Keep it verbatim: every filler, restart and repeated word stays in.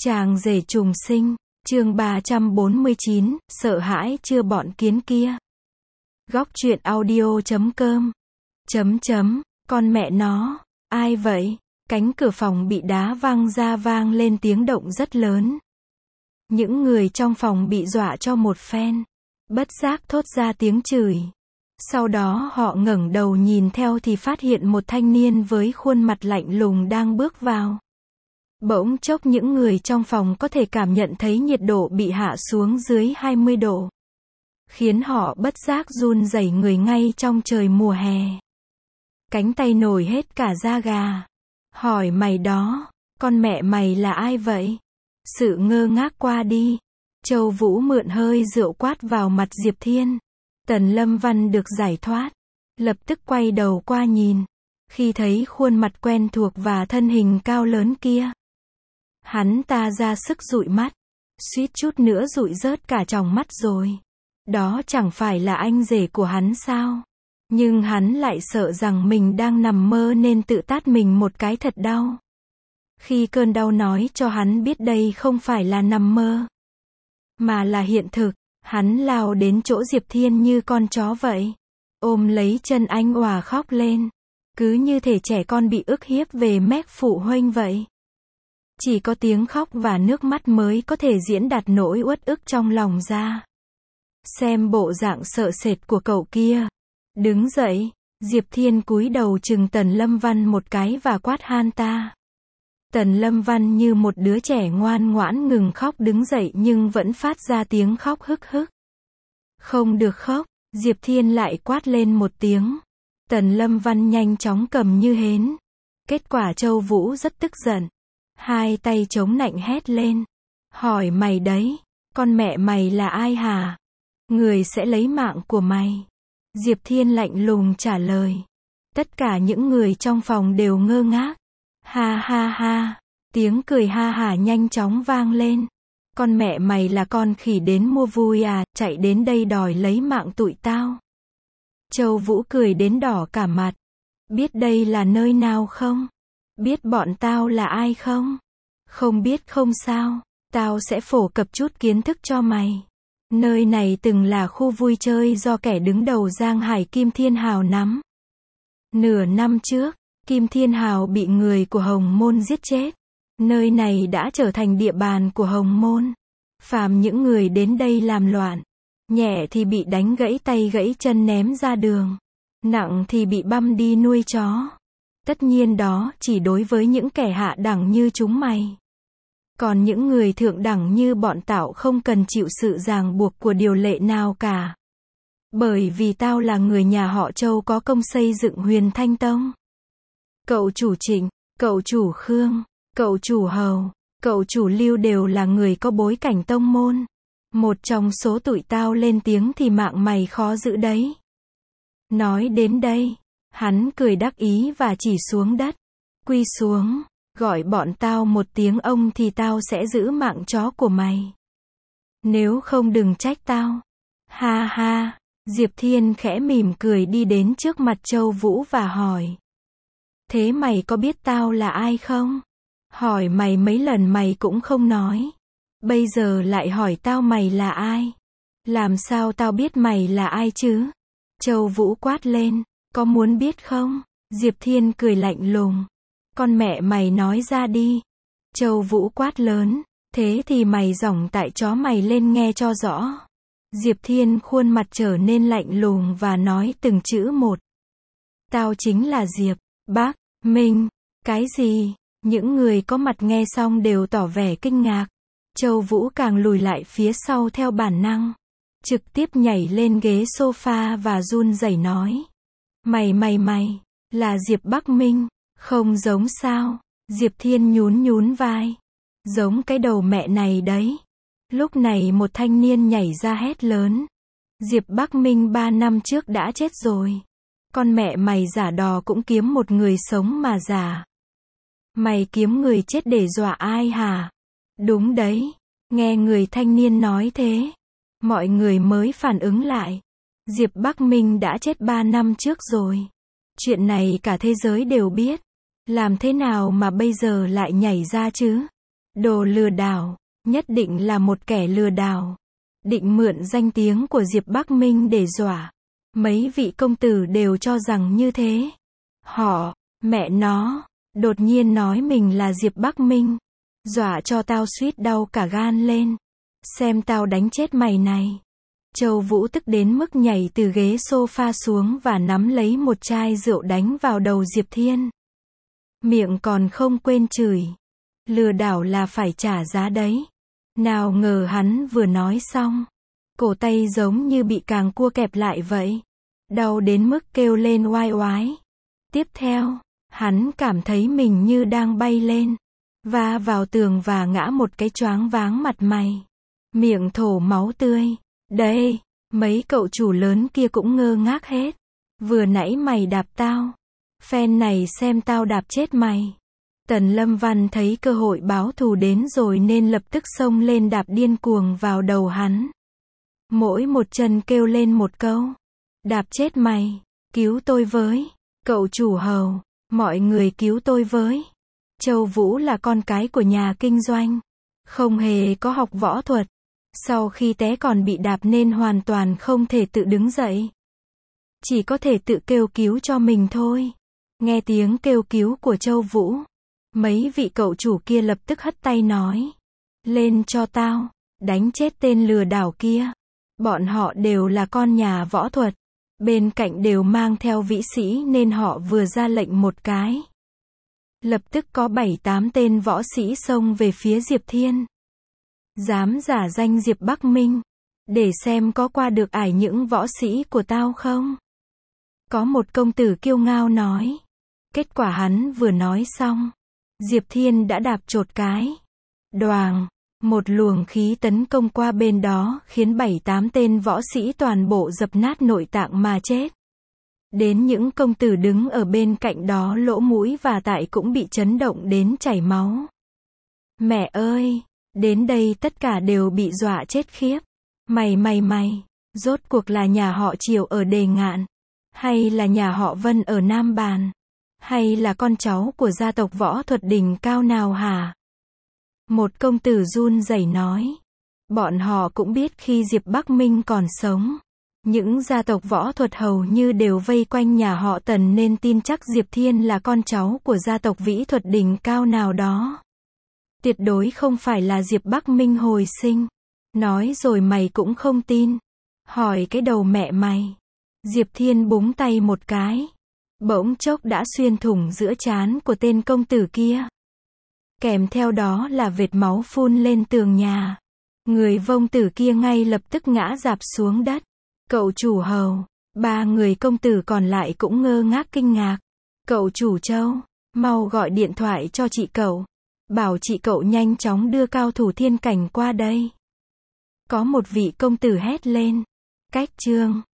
Chàng rể trùng sinh, chương ba trăm bốn mươi chín, sợ hãi chưa bọn kiến kia. Góc truyện audio chấm com. Chấm chấm, con mẹ nó, ai vậy? Cánh cửa phòng bị đá văng ra vang lên tiếng động rất lớn. Những người trong phòng bị dọa cho một phen. Bất giác thốt ra tiếng chửi. Sau đó họ ngẩng đầu nhìn theo thì phát hiện một thanh niên với khuôn mặt lạnh lùng đang bước vào. Bỗng chốc những người trong phòng có thể cảm nhận thấy nhiệt độ bị hạ xuống dưới hai mươi độ. Khiến họ bất giác run rẩy người ngay trong trời mùa hè. Cánh tay nổi hết cả da gà. Hỏi mày đó, con mẹ mày là ai vậy? Sự ngơ ngác qua đi. Châu Vũ mượn hơi rượu quát vào mặt Diệp Thiên. Tần Lâm Văn được giải thoát. Lập tức quay đầu qua nhìn. Khi thấy khuôn mặt quen thuộc và thân hình cao lớn kia. Hắn ta ra sức dụi mắt. Suýt chút nữa dụi rớt cả tròng mắt rồi. Đó chẳng phải là anh rể của hắn sao? Nhưng hắn lại sợ rằng mình đang nằm mơ nên tự tát mình một cái thật đau. Khi cơn đau nói cho hắn biết đây không phải là nằm mơ, mà là hiện thực, hắn lao đến chỗ Diệp Thiên như con chó vậy. Ôm lấy chân anh òa khóc lên. Cứ như thể trẻ con bị ức hiếp về mép phụ huynh vậy. Chỉ có tiếng khóc và nước mắt mới có thể diễn đạt nỗi uất ức trong lòng ra. Xem bộ dạng sợ sệt của cậu kia. Đứng dậy, Diệp Thiên cúi đầu chừng Tần Lâm Văn một cái và quát han ta. Tần Lâm Văn như một đứa trẻ ngoan ngoãn ngừng khóc đứng dậy nhưng vẫn phát ra tiếng khóc hức hức. Không được khóc, Diệp Thiên lại quát lên một tiếng. Tần Lâm Văn nhanh chóng cầm như hến. Kết quả Châu Vũ rất tức giận. Hai tay chống nạnh hét lên. Hỏi mày đấy, con mẹ mày là ai hả? Người sẽ lấy mạng của mày. Diệp Thiên lạnh lùng trả lời. Tất cả những người trong phòng đều ngơ ngác. Ha ha ha, tiếng cười ha hả nhanh chóng vang lên. Con mẹ mày là con khỉ đến mua vui à, chạy đến đây đòi lấy mạng tụi tao. Châu Vũ cười đến đỏ cả mặt. Biết đây là nơi nào không? Biết bọn tao là ai không? Không biết không sao, tao sẽ phổ cập chút kiến thức cho mày. Nơi này từng là khu vui chơi do kẻ đứng đầu Giang Hải Kim Thiên Hào nắm. Nửa năm trước, Kim Thiên Hào bị người của Hồng Môn giết chết. Nơi này đã trở thành địa bàn của Hồng Môn. Phàm những người đến đây làm loạn, nhẹ thì bị đánh gãy tay gãy chân ném ra đường, nặng thì bị băm đi nuôi chó. Tất nhiên đó chỉ đối với những kẻ hạ đẳng như chúng mày. Còn những người thượng đẳng như bọn tao không cần chịu sự ràng buộc của điều lệ nào cả. Bởi vì tao là người nhà họ Châu có công xây dựng Huyền Thanh Tông. Cậu chủ Trịnh, cậu chủ Khương, cậu chủ Hầu, cậu chủ Lưu đều là người có bối cảnh tông môn. Một trong số tụi tao lên tiếng thì mạng mày khó giữ đấy. Nói đến đây, hắn cười đắc ý và chỉ xuống đất. Quy xuống, gọi bọn tao một tiếng ông thì tao sẽ giữ mạng chó của mày. Nếu không đừng trách tao. Ha ha, Diệp Thiên khẽ mỉm cười đi đến trước mặt Châu Vũ và hỏi. Thế mày có biết tao là ai không? Hỏi mày mấy lần mày cũng không nói. Bây giờ lại hỏi tao mày là ai? Làm sao tao biết mày là ai chứ? Châu Vũ quát lên. Có muốn biết không? Diệp Thiên cười lạnh lùng. Con mẹ mày nói ra đi. Châu Vũ quát lớn. Thế thì mày giỏng tại chó mày lên nghe cho rõ. Diệp Thiên khuôn mặt trở nên lạnh lùng và nói từng chữ một. Tao chính là Diệp Bắc Minh. Cái gì? Những người có mặt nghe xong đều tỏ vẻ kinh ngạc. Châu Vũ càng lùi lại phía sau theo bản năng. Trực tiếp nhảy lên ghế sofa và run rẩy nói. Mày mày mày, là Diệp Bắc Minh, không giống sao? Diệp Thiên nhún nhún vai. Giống cái đầu mẹ này đấy. Lúc này một thanh niên nhảy ra hét lớn. Diệp Bắc Minh ba năm trước đã chết rồi. Con mẹ mày giả đò cũng kiếm một người sống mà giả. Mày kiếm người chết để dọa ai hả? Đúng đấy. Nghe người thanh niên nói thế, mọi người mới phản ứng lại. Diệp Bắc Minh đã chết ba năm trước rồi. Chuyện này cả thế giới đều biết. Làm thế nào mà bây giờ lại nhảy ra chứ? Đồ lừa đảo, nhất định là một kẻ lừa đảo. Định mượn danh tiếng của Diệp Bắc Minh để dọa. Mấy vị công tử đều cho rằng như thế. Họ, mẹ nó, đột nhiên nói mình là Diệp Bắc Minh. Dọa cho tao suýt đau cả gan lên. Xem tao đánh chết mày này. Châu Vũ tức đến mức nhảy từ ghế sofa xuống và nắm lấy một chai rượu đánh vào đầu Diệp Thiên. Miệng còn không quên chửi. Lừa đảo là phải trả giá đấy. Nào ngờ hắn vừa nói xong. Cổ tay giống như bị càng cua kẹp lại vậy. Đau đến mức kêu lên oai oái. Tiếp theo, hắn cảm thấy mình như đang bay lên. Va vào tường và ngã một cái choáng váng mặt mày. Miệng thổ máu tươi. Đây, mấy cậu chủ lớn kia cũng ngơ ngác hết. Vừa nãy mày đạp tao. Phen này xem tao đạp chết mày. Tần Lâm Văn thấy cơ hội báo thù đến rồi nên lập tức xông lên đạp điên cuồng vào đầu hắn. Mỗi một chân kêu lên một câu. Đạp chết mày, cứu tôi với. Cậu chủ hầu, mọi người cứu tôi với. Châu Vũ là con cái của nhà kinh doanh. Không hề có học võ thuật. Sau khi té còn bị đạp nên hoàn toàn không thể tự đứng dậy. Chỉ có thể tự kêu cứu cho mình thôi. Nghe tiếng kêu cứu của Châu Vũ. Mấy vị cậu chủ kia lập tức hất tay nói. Lên cho tao, đánh chết tên lừa đảo kia. Bọn họ đều là con nhà võ thuật. Bên cạnh đều mang theo vĩ sĩ nên họ vừa ra lệnh một cái. Lập tức có bảy tám tên võ sĩ xông về phía Diệp Thiên. Dám giả danh Diệp Bắc Minh. Để xem có qua được ải những võ sĩ của tao không? Có một công tử kiêu ngao nói. Kết quả hắn vừa nói xong. Diệp Thiên đã đạp chột cái. Đoàng. Một luồng khí tấn công qua bên đó khiến bảy tám tên võ sĩ toàn bộ dập nát nội tạng mà chết. Đến những công tử đứng ở bên cạnh đó lỗ mũi và tai cũng bị chấn động đến chảy máu. Mẹ ơi! Đến đây tất cả đều bị dọa chết khiếp. Mày mày mày! Rốt cuộc là nhà họ Triều ở Đề Ngạn? Hay là nhà họ Vân ở Nam Bàn? Hay là con cháu của gia tộc võ thuật đỉnh cao nào hả? Một công tử run rẩy nói. Bọn họ cũng biết khi Diệp Bắc Minh còn sống. Những gia tộc võ thuật hầu như đều vây quanh nhà họ Tần nên tin chắc Diệp Thiên là con cháu của gia tộc vĩ thuật đỉnh cao nào đó. Tuyệt đối không phải là Diệp Bắc Minh hồi sinh. Nói rồi mày cũng không tin. Hỏi cái đầu mẹ mày. Diệp Thiên búng tay một cái. Bỗng chốc đã xuyên thủng giữa trán của tên công tử kia. Kèm theo đó là vệt máu phun lên tường nhà. Người vông tử kia ngay lập tức ngã rạp xuống đất. Cậu chủ hầu, ba người công tử còn lại cũng ngơ ngác kinh ngạc. Cậu chủ Châu, mau gọi điện thoại cho chị cậu. Bảo chị cậu nhanh chóng đưa cao thủ thiên cảnh qua đây. Có một vị công tử hét lên. Cách chương